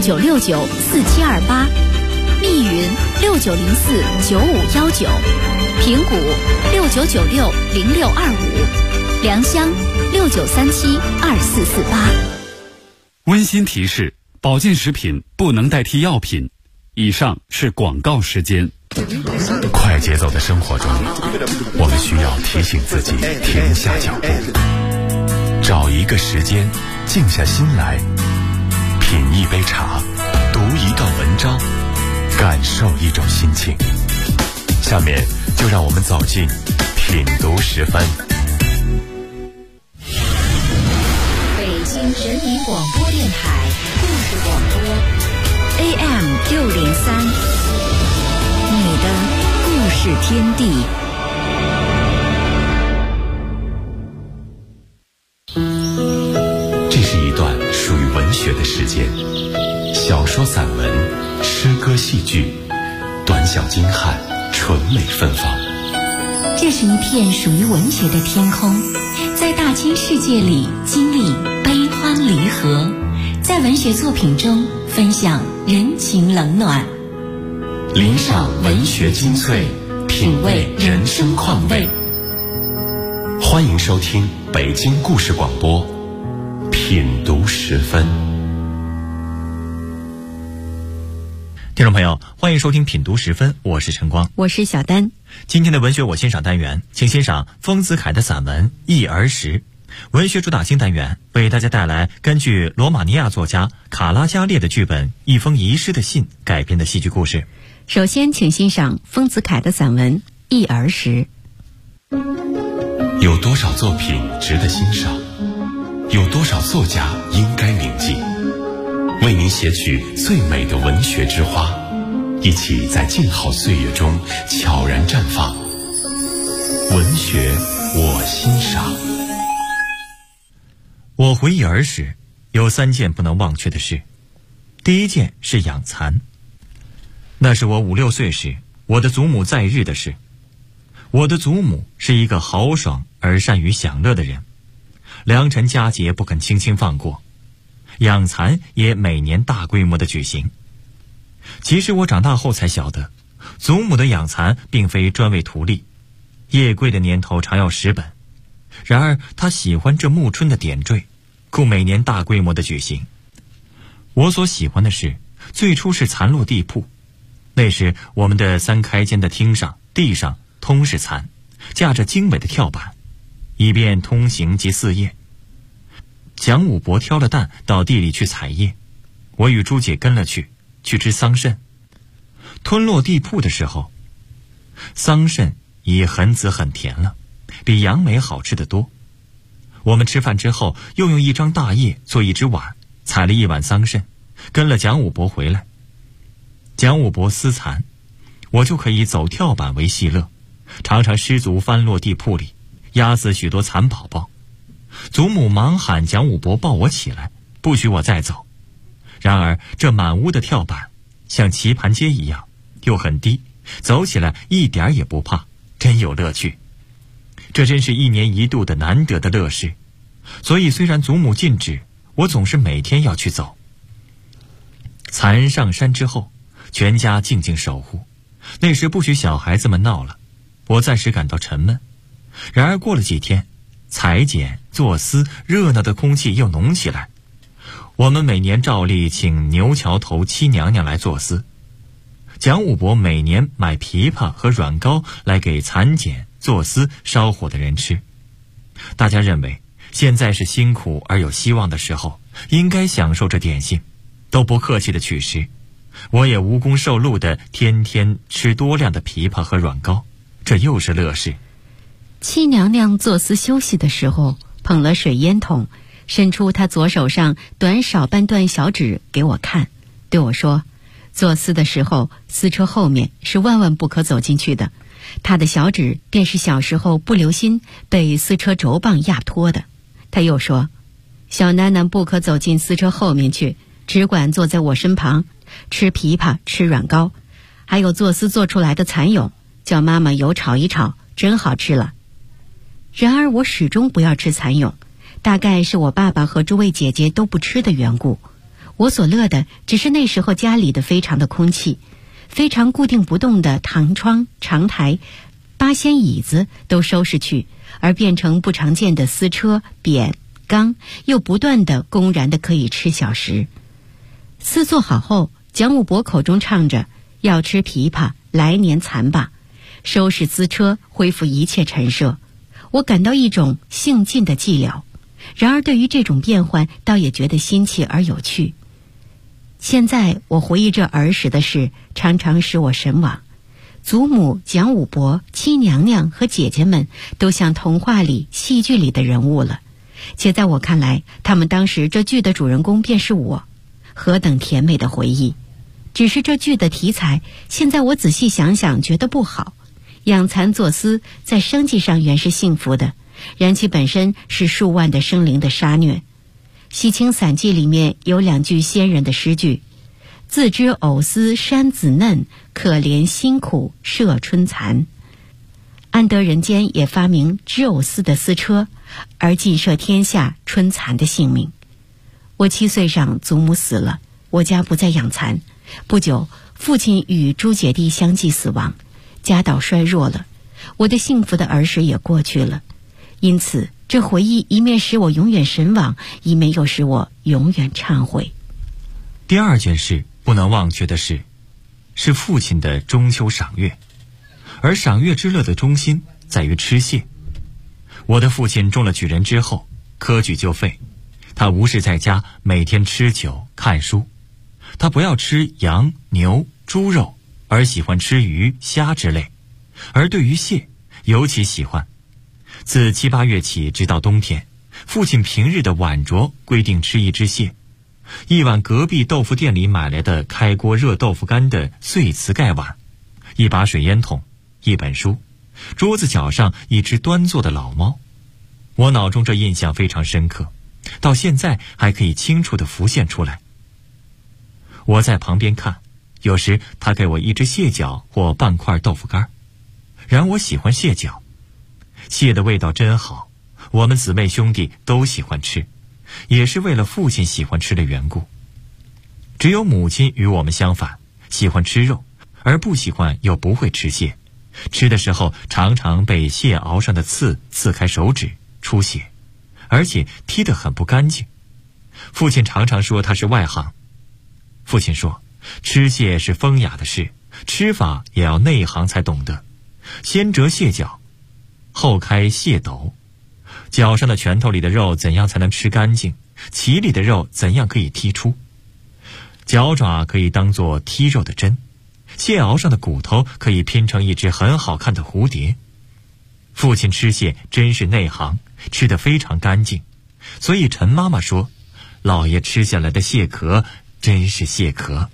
69694728，密云69049519，平谷69960625，良乡69372448。 温馨提示：保健食品不能代替药品。以上是广告时间。 快节奏的生活中，我们需要提醒自己停下脚步，找一个时间静下心来，品一杯茶，读一段文章，感受一种心情。下面就让我们走进品读10分。 北京人民广播电台故事广播 AM603，你的故事天地。 这是一段属于文学的时间，小说、散文、诗歌、戏剧，短小精悍，纯美芬芳。 这是一片属于文学的天空，在大千世界里经历悲欢离合，在文学作品中分享人情冷暖， 领赏文学精粹，品味人生况味。欢迎收听北京故事广播品读10分。 听众朋友，欢迎收听品读10分，我是陈光， 我是小丹。 今天的文学我欣赏单元，请欣赏丰子恺的散文《忆儿时》。文学主打星单元为大家带来根据罗马尼亚作家卡拉加列的剧本《一封遗失的信》改编的戏剧故事。 首先请欣赏丰子恺的散文《忆儿时》。 有多少作品值得欣赏？有多少作家应该铭记？为您写取最美的文学之花，一起在静好岁月中悄然绽放。文学我欣赏。 我回忆儿时，有3件不能忘却的事。第一件是养蚕，那是我5、6岁时我的祖母在日的事。我的祖母是一个豪爽而善于享乐的人，良辰佳节不肯轻轻放过，养蚕也每年大规模的举行。其实我长大后才晓得，祖母的养蚕并非专为图利，叶桂的年头常要10本，然而她喜欢这暮春的点缀，故每年大规模的举行。我所喜欢的是，最初是蚕落地铺，那时我们的3开间的厅上、地上通是蚕，架着精美的跳板，以便通行及饲业。蒋武伯挑了担到地里去采叶，我与朱姐跟了去吃桑葚。吞落地铺的时候，桑葚已很紫很甜了，比杨梅好吃得多。我们吃饭之后，又用一张大叶做一只碗，采了1碗桑葚，跟了蒋武伯回来。蒋武伯撕蚕，我就可以走跳板为戏乐，常常失足翻落地铺里，压死许多蚕宝宝。祖母忙喊蒋武伯抱我起来，不许我再走。然而这满屋的跳板像棋盘阶一样，又很低，走起来一点也不怕，真有乐趣。这真是1年1度的难得的乐事，所以虽然祖母禁止，我总是每天要去走。蚕上山之后，全家静静守护，那时不许小孩子们闹了，我暂时感到沉闷。然而过了几天，裁剪、做丝，热闹的空气又浓起来。我们每年照例请牛桥头七娘娘来做丝，蒋武伯每年买枇杷和软膏来给蚕剪、做丝、烧火的人吃。大家认为现在是辛苦而有希望的时候，应该享受这点心，都不客气的取食。我也无功受禄的天天吃多量的枇杷和软膏，这又是乐事。 七娘娘做丝休息的时候，捧了水烟筒，伸出她左手上短少半段小指给我看，对我说，做丝的时候，丝车后面是万万不可走进去的，她的小指便是小时候不留心被丝车轴棒压脱的。她又说，小囡囡不可走进丝车后面去，只管坐在我身旁，吃枇杷，吃软膏，还有做丝做出来的蚕蛹，叫妈妈油炒一炒，真好吃了。然而我始终不要吃蚕蛹，大概是我爸爸和诸位姐姐都不吃的缘故。 我所乐的只是那时候家里的非常的空气，非常固定不动的堂窗、长台、八仙椅子都收拾去，而变成不常见的丝车、匾、缸，又不断的公然的可以吃小食。丝做好后，蒋武伯口中唱着要吃枇杷，来年蚕吧，收拾丝车，恢复一切陈设。我感到一种兴尽的寂寥，然而对于这种变换，倒也觉得新奇而有趣。现在我回忆这儿时的事，常常使我神往。祖母蒋武伯、七娘娘和姐姐们都像童话里、戏剧里的人物了，且在我看来，他们当时这剧的主人公便是我，何等甜美的回忆！只是这剧的题材，现在我仔细想想，觉得不好。养蚕作丝在生计上原是幸福的，然其本身是数万的生灵的杀虐。《喜清散记》里面有2句仙人的诗句：自知藕丝山子嫩，可怜辛苦射春蚕。安得人间也发明织藕丝的丝车，而尽摄天下春蚕的性命。我7岁上祖母死了，我家不再养蚕。不久，父亲与诸姐弟相继死亡，家道衰弱了，我的幸福的儿时也过去了。因此这回忆一面使我永远神往，一面又使我永远忏悔。 第2件事不能忘却的是父亲的中秋赏月，而赏月之乐的中心在于吃蟹。我的父亲中了举人之后，科举就废，他无事在家，每天吃酒看书。他不要吃羊、牛、猪肉，而喜欢吃鱼、虾之类，而对于蟹尤其喜欢。自7、8月起直到冬天，父亲平日的晚酌规定吃1只蟹，一碗隔壁豆腐店里买来的开锅热豆腐干的碎瓷盖碗，一把水烟筒，一本书，桌子角上一只端坐的老猫。我脑中这印象非常深刻，到现在还可以清楚地浮现出来。我在旁边看，有时他给我1只蟹脚或半块豆腐干，然我喜欢蟹脚，蟹的味道真好，我们姊妹兄弟都喜欢吃，也是为了父亲喜欢吃的缘故。只有母亲与我们相反，喜欢吃肉，而不喜欢又不会吃蟹，吃的时候常常被蟹螯上的刺刺开手指出血，而且踢得很不干净。父亲常常说他是外行。父亲说，吃蟹是风雅的事，吃法也要内行才懂得。先折蟹脚，后开蟹斗，脚上的拳头里的肉怎样才能吃干净？鳍里的肉怎样可以剔出？脚爪可以当作剔肉的针，蟹螯上的骨头可以拼成一只很好看的蝴蝶。父亲吃蟹真是内行，吃得非常干净，所以陈妈妈说，老爷吃下来的蟹壳真是蟹壳。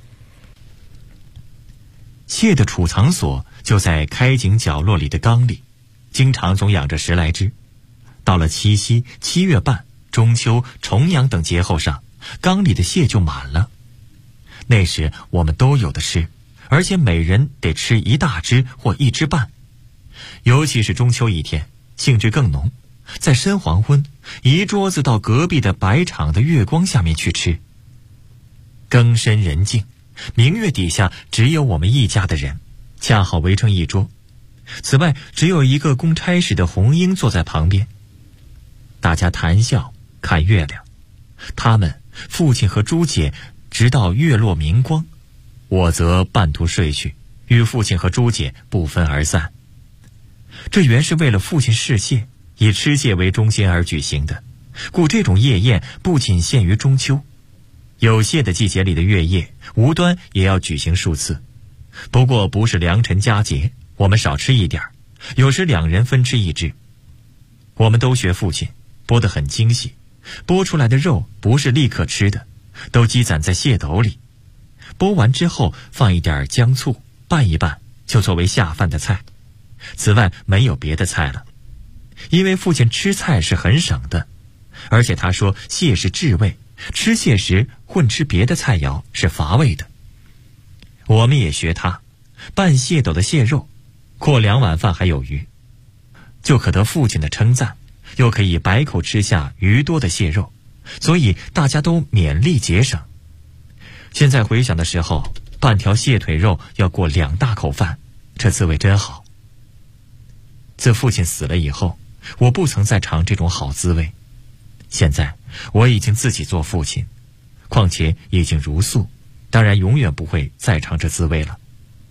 蟹的储藏所就在开井角落里的缸里，经常总养着10来只。到了7夕、7月半、中秋、重阳等节后上，缸里的蟹就满了。那时我们都有的吃，而且每人得吃1大只或1只半。尤其是中秋一天，兴致更浓，在深黄昏，一桌子到隔壁的白场的月光下面去吃。更深人静，明月底下只有我们一家的人，恰好围成一桌。此外，只有一个供差使的红英坐在旁边。大家谈笑看月亮，他们父亲和朱姐直到月落明光，我则半途睡去，与父亲和朱姐不分而散。这原是为了父亲试蟹，以吃蟹为中心而举行的，故这种夜宴不仅限于中秋，有蟹的季节里的月夜无端也要举行数次。不过不是良辰佳节，我们少吃一点，有时2人分吃1只。我们都学父亲，剥得很精细，剥出来的肉不是立刻吃的，都积攒在蟹斗里。剥完之后放一点姜醋，拌一拌，就作为下饭的菜。此外没有别的菜了，因为父亲吃菜是很省的，而且他说蟹是至味，吃蟹时混吃别的菜肴是乏味的。我们也学他，拌蟹斗的蟹肉，过2碗饭还有余，就可得父亲的称赞，又可以百口吃下余多的蟹肉，所以大家都勉力节省。 现在回想的时候，半条蟹腿肉要过2大口饭，这滋味真好。自父亲死了以后，我不曾再尝这种好滋味。现在我已经自己做父亲，况且已经如素，当然永远不会再尝这滋味了。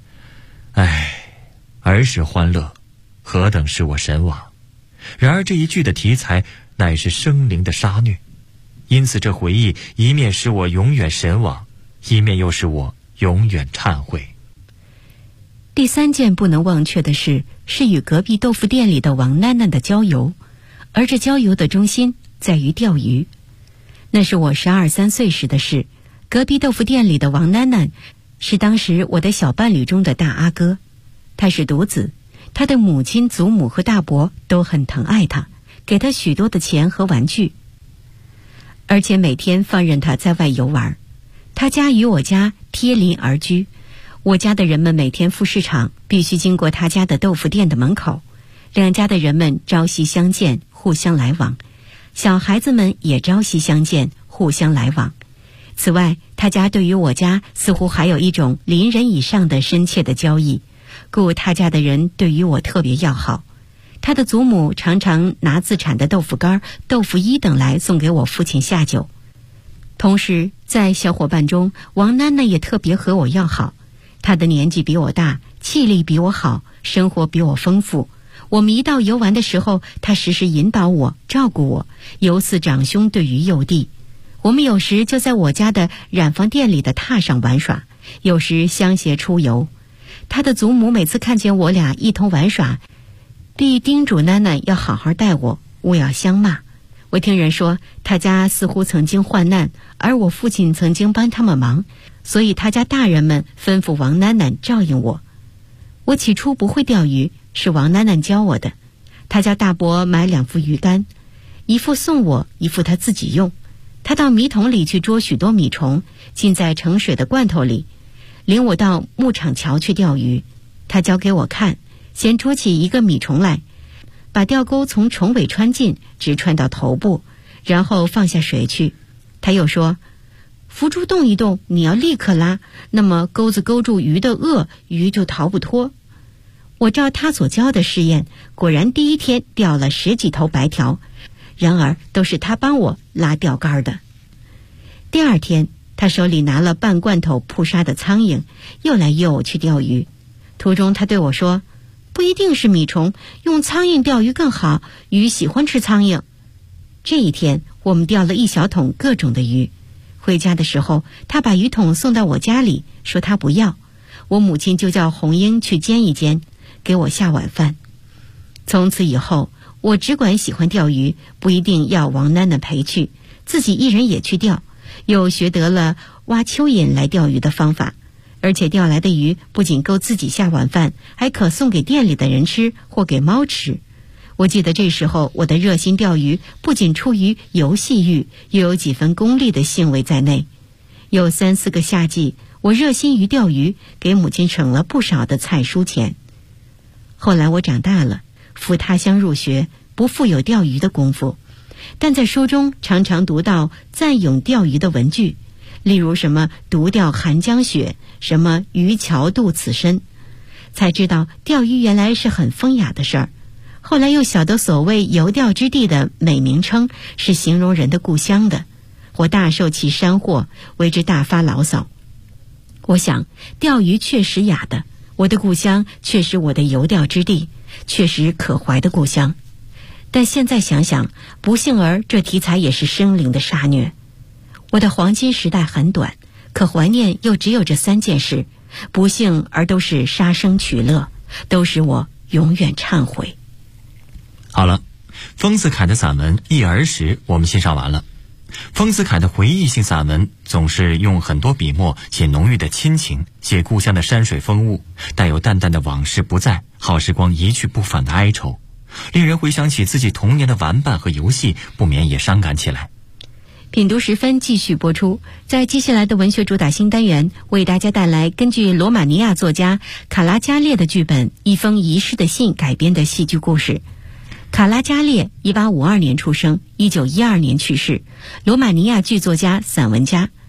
儿时欢乐，何等使我神往。然而这一剧的题材乃是生灵的杀虐，因此这回忆一面使我永远神往，一面又使我永远忏悔。 第3件不能忘却的事是与隔壁豆腐店里的王囡囡的郊游，而这郊游的中心在于钓鱼。那是我12、13岁时的事。隔壁豆腐店里的王囡囡是当时我的小伴侣中的大阿哥，他是独子，他的母亲、祖母和大伯都很疼爱他，给他许多的钱和玩具，而且每天放任他在外游玩。他家与我家贴邻而居，我家的人们每天赴市场必须经过他家的豆腐店的门口，两家的人们朝夕相见，互相来往，小孩子们也朝夕相见，互相来往。此外，他家对于我家似乎还有一种邻人以上的深切的交易，故他家的人对于我特别要好。他的祖母常常拿自产的豆腐干、豆腐衣等来送给我父亲下酒。同时在小伙伴中，王囡囡也特别和我要好。她的年纪比我大，气力比我好，生活比我丰富。我们一到游玩的时候，她时时引导我，照顾我，犹似长兄对于幼弟。我们有时就在我家的染坊店里的榻上玩耍，有时相携出游。他的祖母每次看见我俩一同玩耍，必叮嘱囡囡要好好待我，勿要相骂。我听人说，他家似乎曾经患难，而我父亲曾经帮他们忙，所以他家大人们吩咐王囡囡照应我。我起初不会钓鱼，是王囡囡教我的。他叫大伯买2副鱼竿，一副送我，一副他自己用。他到米桶里去捉许多米虫，浸在盛水的罐头里，领我到牧场桥去钓鱼。他教给我看，先捉起一个米虫来，把钓钩从虫尾穿进，直穿到头部，然后放下水去。他又说，浮珠动一动，你要立刻拉，那么钩子勾住鱼的颚，鱼就逃不脱。我照他所教的试验，果然第1天钓了10几头白条，然而都是他帮我拉钓竿的。第2天，他手里拿了半罐头扑杀的苍蝇，又来约我去钓鱼。途中他对我说，不一定是米虫，用苍蝇钓鱼更好，鱼喜欢吃苍蝇。这一天我们钓了1小桶各种的鱼。回家的时候，他把鱼桶送到我家里，说他不要。我母亲就叫红英去煎一煎，给我下晚饭。从此以后，我只管喜欢钓鱼，不一定要王囡囡陪去，自己一人也去钓，又学得了挖蚯蚓来钓鱼的方法。而且钓来的鱼不仅够自己下晚饭，还可送给店里的人吃或给猫吃。我记得这时候我的热心钓鱼不仅出于游戏欲，又有几分功利的兴味在内。有3、4个夏季，我热心于钓鱼，给母亲省了不少的菜蔬钱。后来我长大了，赴他乡入学，不复有钓鱼的功夫，但在书中常常读到赞咏钓鱼的文句，例如什么独钓寒江雪，什么渔樵渡此身，才知道钓鱼原来是很风雅的事儿。后来又晓得所谓游钓之地的美名称是形容人的故乡的，我大受其山祸，为之大发牢骚。我想钓鱼确实雅的，我的故乡确实我的游钓之地，确实可怀的故乡。但现在想想，不幸而这题材也是生灵的杀虐。我的黄金时代很短，可怀念又只有这3件事，不幸而都是杀生取乐，都使我永远忏悔。 好了，丰子恺的散文《忆儿时》我们欣赏完了。丰子恺的回忆性散文总是用很多笔墨写浓郁的亲情，写故乡的山水风物，带有淡淡的往事不再，好时光一去不返的哀愁，令人回想起自己童年的玩伴和游戏，不免也伤感起来。 品读时分继续播出，在接下来的文学主打新单元，为大家带来根据罗马尼亚作家卡拉加列的剧本《一封遗失的信》改编的戏剧故事。卡拉加列1852年出生，1912年去世，罗马尼亚剧作家、散文家。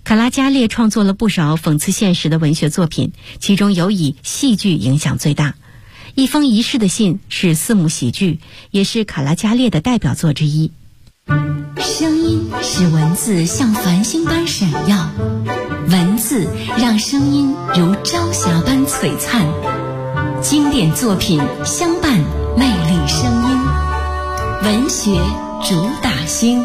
卡拉加列创作了不少讽刺现实的文学作品，其中尤以戏剧影响最大。一封一世的信是四幕喜剧，也是卡拉加列的代表作之一。 声音使文字像繁星般闪耀，文字让声音如朝霞般璀璨。经典作品相伴，魅力声音，文学主打星。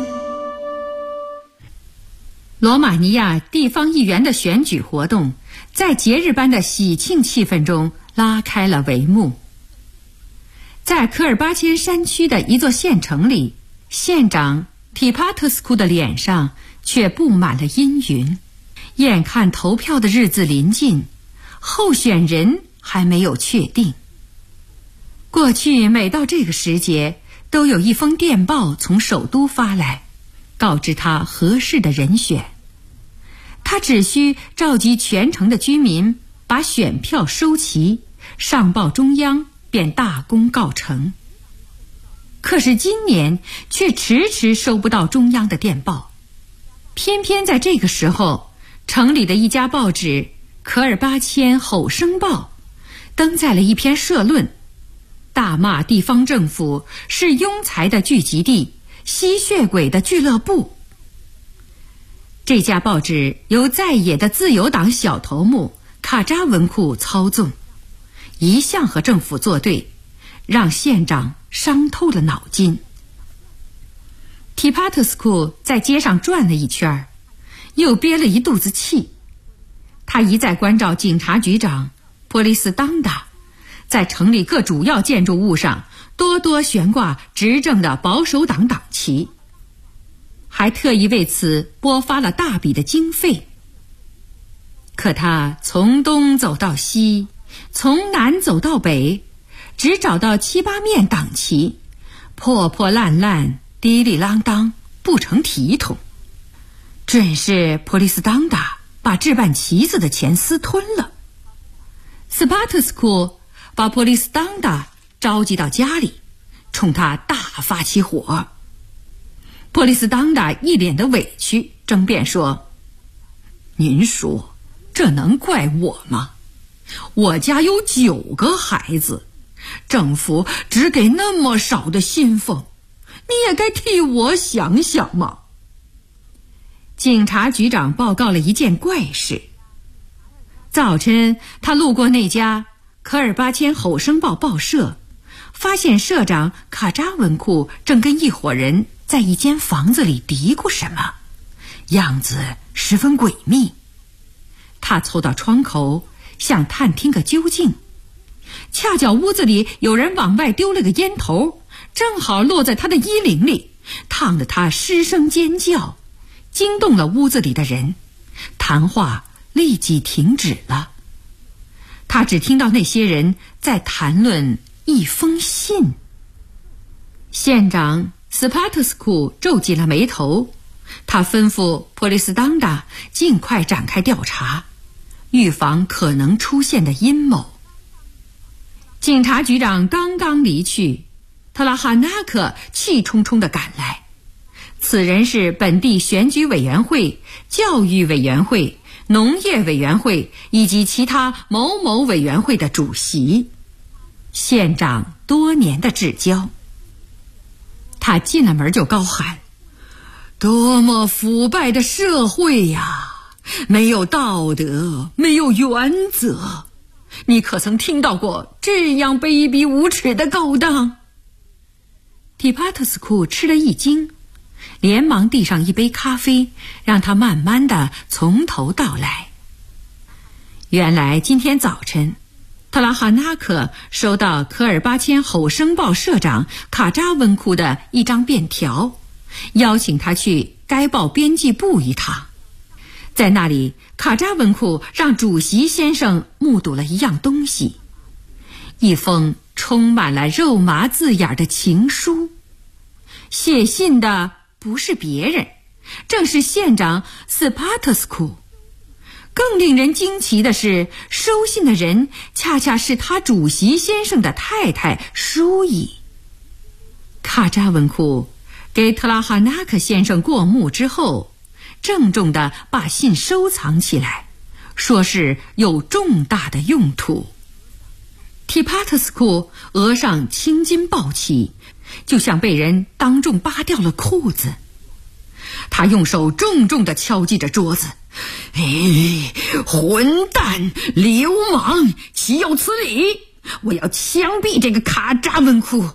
罗马尼亚地方议员的选举活动在节日般的喜庆气氛中拉开了帷幕。在科尔巴阡山区的一座县城里，县长提帕特斯库的脸上却布满了阴云。眼看投票的日子临近，候选人还没有确定。过去每到这个时节，都有一封电报从首都发来，告知他合适的人选。他只需召集全城的居民，把选票收齐，上报中央，便大功告成。可是今年却迟迟收不到中央的电报。偏偏在这个时候，城里的一家报纸《科尔巴阡吼声报》登载了一篇社论，大骂地方政府是庸才的聚集地，吸血鬼的俱乐部。这家报纸由在野的自由党小头目卡扎文库操纵，一向和政府作对，让县长伤透了脑筋。提帕特斯库在街上转了一圈，又憋了一肚子气。他一再关照警察局长波利斯当达，在城里各主要建筑物上多多悬挂执政的保守党党旗，还特意为此拨发了大笔的经费。可他从东走到西，从南走到北，只找到7、8面党旗，破破烂烂，滴里啷当，不成体统。准是波利斯当达把置办旗子的钱私吞了。斯巴特斯库把波利斯当达召集到家里，冲他大发起火。波利斯当达一脸的委屈，争辩说：“您说，这能怪我吗？我家有9个孩子，政府只给那么少的薪俸，你也该替我想想嘛。”警察局长报告了一件怪事。早晨，他路过那家科尔巴阡吼声报报社，发现社长卡扎文库正跟一伙人在一间房子里嘀咕什么，样子十分诡秘。他凑到窗口，想探听个究竟。恰巧屋子里有人往外丢了个烟头，正好落在他的衣领里，烫得他失声尖叫，惊动了屋子里的人，谈话立即停止了。他只听到那些人在谈论一封信。县长斯帕特斯库皱紧了眉头，他吩咐波利斯当达尽快展开调查，预防可能出现的阴谋。警察局长刚刚离去，特拉哈纳克气冲冲地赶来。此人是本地选举委员会、教育委员会、农业委员会以及其他某某委员会的主席，县长多年的至交。他进了门就高喊：“多么腐败的社会呀！没有道德，没有原则，你可曾听到过这样卑鄙无耻的勾当？”提帕特斯库吃了一惊，连忙递上一杯咖啡，让他慢慢的从头道来。原来今天早晨，特拉哈纳克收到科尔巴阡吼声报社长卡扎温库的一张便条，邀请他去该报编辑部一趟。在那里，卡扎温库让主席先生目睹了一样东西，一封充满了肉麻字眼的情书。写信的不是别人，正是县长斯帕特斯库。更令人惊奇的是，收信的人恰恰是他主席先生的太太舒伊。卡扎文库给特拉哈纳克先生过目之后， 郑重地把信收藏起来，说是有重大的用途。提帕特斯库额上青筋暴起，就像被人当众扒掉了裤子。他用手重重地敲击着桌子，混蛋，流氓，岂有此理！我要枪毙这个卡扎文库！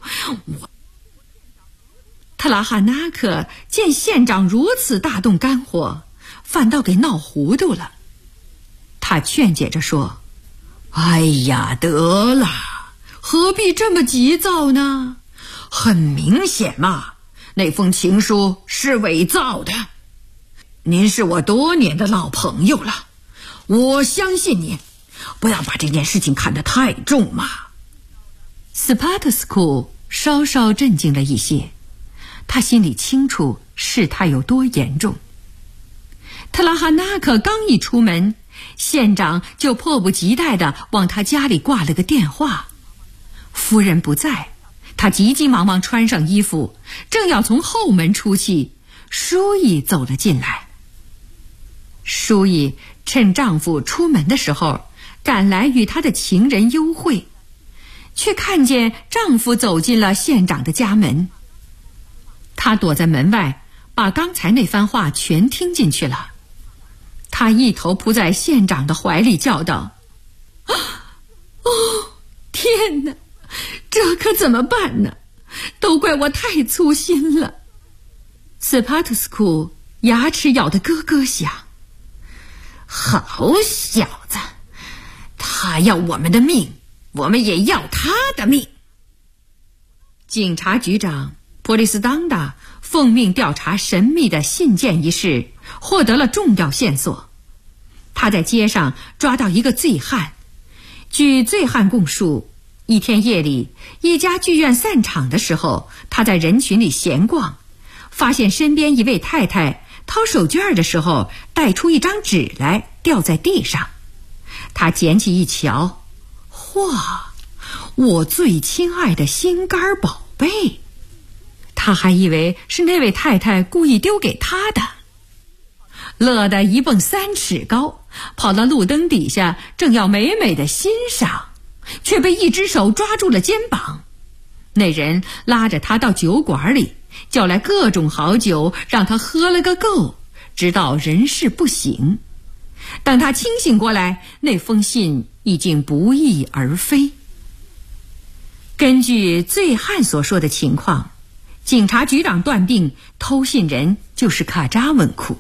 特拉哈纳克见县长如此大动肝火，反倒给闹糊涂了。他劝解着说：“哎呀，得了，何必这么急躁呢？很明显嘛，那封情书是伪造的。您是我多年的老朋友了，我相信您，不要把这件事情看得太重嘛。”斯帕特斯库稍稍镇静了一些，他心里清楚事态有多严重。特拉哈纳克刚一出门，县长就迫不及待地往他家里挂了个电话。夫人不在，他急急忙忙穿上衣服，正要从后门出去，舒伊走了进来。舒伊趁丈夫出门的时候赶来与她的情人幽会，却看见丈夫走进了县长的家门。她躲在门外，把刚才那番话全听进去了。她一头扑在县长的怀里，叫道：“哦，天哪，这可怎么办呢？都怪我太粗心了。”斯帕特斯库牙齿咬得咯咯响。好小子，他要我们的命，我们也要他的命。警察局长波利斯当达奉命调查神秘的信件一事，获得了重要线索。他在街上抓到一个醉汉，据醉汉供述，一天夜里，一家剧院散场的时候，他在人群里闲逛，发现身边一位太太掏手绢的时候带出一张纸来，掉在地上。他捡起一瞧，嚯，我最亲爱的心肝宝贝！他还以为是那位太太故意丢给他的，乐得一蹦3尺高，跑到路灯底下，正要美美的欣赏，却被一只手抓住了肩膀。那人拉着他到酒馆里，叫来各种好酒，让他喝了个够，直到人事不省。等他清醒过来，那封信已经不翼而飞。根据醉汉所说的情况，警察局长断定偷信人就是卡扎文库。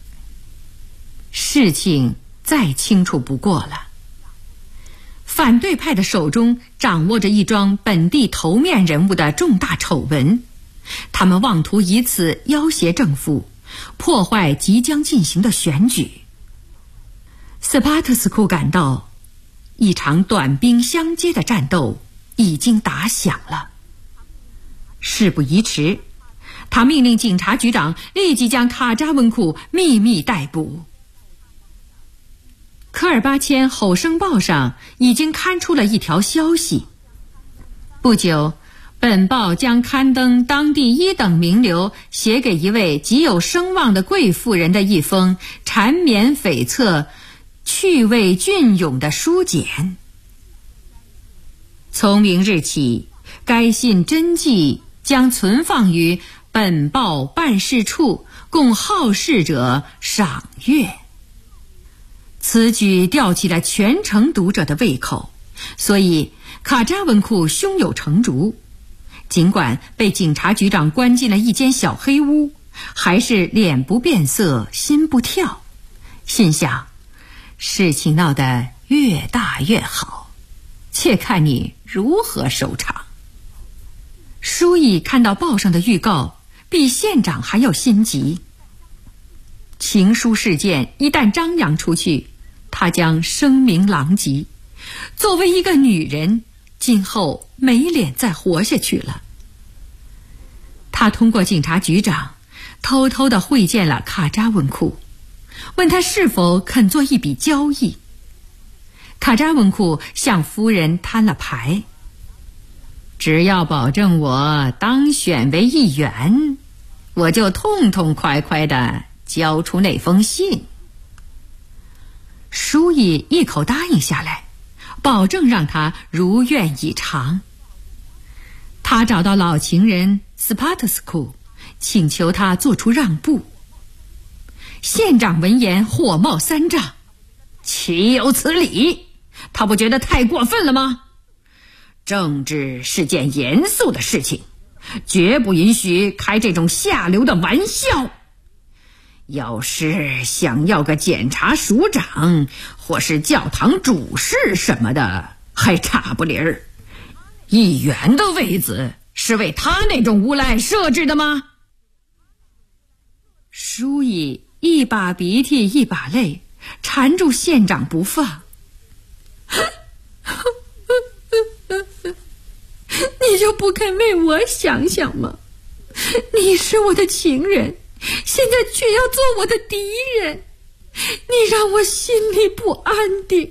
事情再清楚不过了。反对派的手中掌握着一桩本地头面人物的重大丑闻，他们妄图以此要挟政府，破坏即将进行的选举。斯帕特斯库感到，一场短兵相接的战斗已经打响了。事不宜迟，他命令警察局长立即将卡扎文库秘密逮捕。科尔巴阡吼声报上已经刊出了一条消息。不久，本报将刊登当地1等名流写给一位极有声望的贵妇人的一封缠绵悱恻、趣味隽永的书简。从明日起，该信真迹将存放于本报办事处，供好事者赏阅。此举吊起了全城读者的胃口，所以卡扎文库胸有成竹。尽管被警察局长关进了一间小黑屋，还是脸不变色心不跳，心想事情闹得越大越好，且看你如何收场。舒乙看到报上的预告，比县长还要心急。情书事件一旦张扬出去，她将声名狼藉，作为一个女人，今后没脸再活下去了。她通过警察局长偷偷地会见了卡扎文库，问他是否肯做一笔交易。卡扎文库向夫人摊了牌，只要保证我当选为议员，我就痛痛快快地交出那封信。舒乙一口答应下来，保证让他如愿以偿。他找到老情人斯帕特斯库，请求他做出让步。县长闻言火冒三丈，岂有此理？他不觉得太过分了吗？政治是件严肃的事情，绝不允许开这种下流的玩笑。要是想要个检察署长或是教堂主事什么的，还差不离儿。议员的位子是为他那种无赖设置的吗？舒乙一把鼻涕一把泪，缠住县长不放。你就不肯为我想想吗？你是我的情人，现在却要做我的敌人，你让我心里不安定。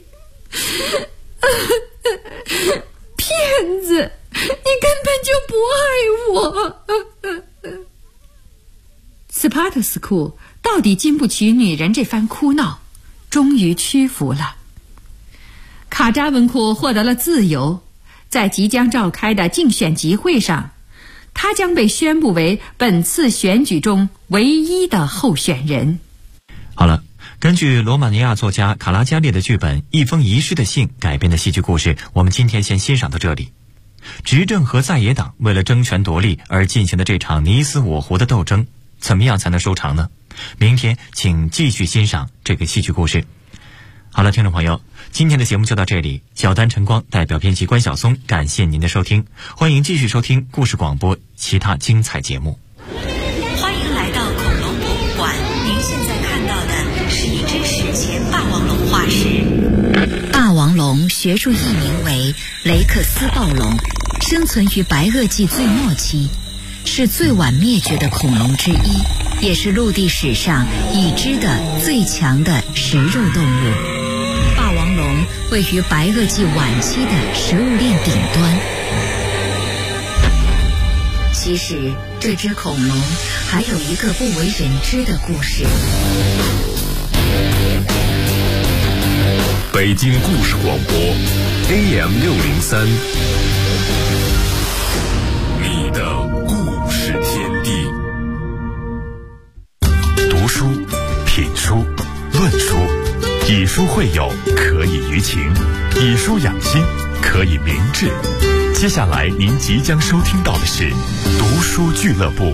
骗子，你根本就不爱我。斯帕特斯库到底经不起女人这番哭闹，终于屈服了。卡扎文库获得了自由，在即将召开的竞选集会上，他将被宣布为本次选举中唯一的候选人。 好了，根据罗马尼亚作家卡拉加列的剧本《一封遗失的信》改编的戏剧故事，我们今天先欣赏到这里。执政和在野党为了争权夺利而进行的这场你死我活的斗争，怎么样才能收场呢？明天请继续欣赏这个戏剧故事。好了，听众朋友，今天的节目就到这里。小丹晨光代表编辑关晓松，感谢您的收听，欢迎继续收听故事广播其他精彩节目。 欢迎来到恐龙博物馆，您现在看到的是一只史前霸王龙化石。霸王龙学术译名为雷克斯暴龙，生存于白垩纪最末期，是最晚灭绝的恐龙之一，也是陆地史上已知的最强的食肉动物。霸王龙位于白垩纪晚期的食物链顶端。其实这只恐龙还有一个不为人知的故事。 北京故事广播 AM603， 你的故事天地。读书、品书、论书，以书会友，可以娱情；以书养心，可以明志。接下来您即将收听到的是读书俱乐部。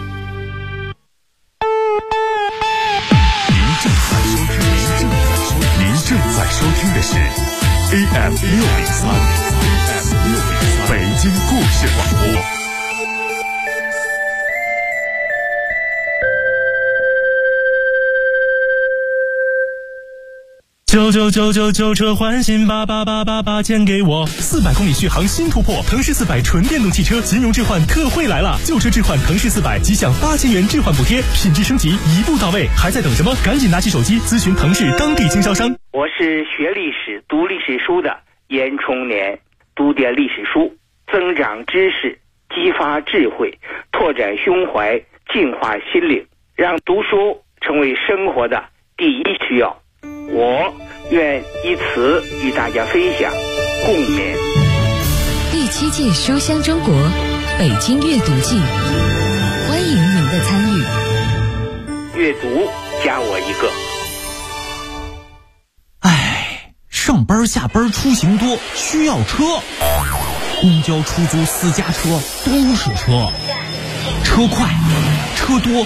您正在收听的是 AM603， 北京故事广播。 99999车换新88888钱给我，400公里续航新突破，腾势400纯电动汽车金融置换特惠来了，旧车置换腾势400即享8000元置换补贴，品质升级一步到位，还在等什么？赶紧拿起手机咨询腾势当地经销商。 我是学历史、读历史书的严冲年，读点历史书，增长知识，激发智慧，拓展胸怀，净化心灵，让读书成为生活的第一需要。我愿以此与大家分享共勉。 第7届书香中国北京阅读季，欢迎您的参与。 阅读加我一个。 上班下班出行多，需要车，公交、出租、私家车都是车，车快车多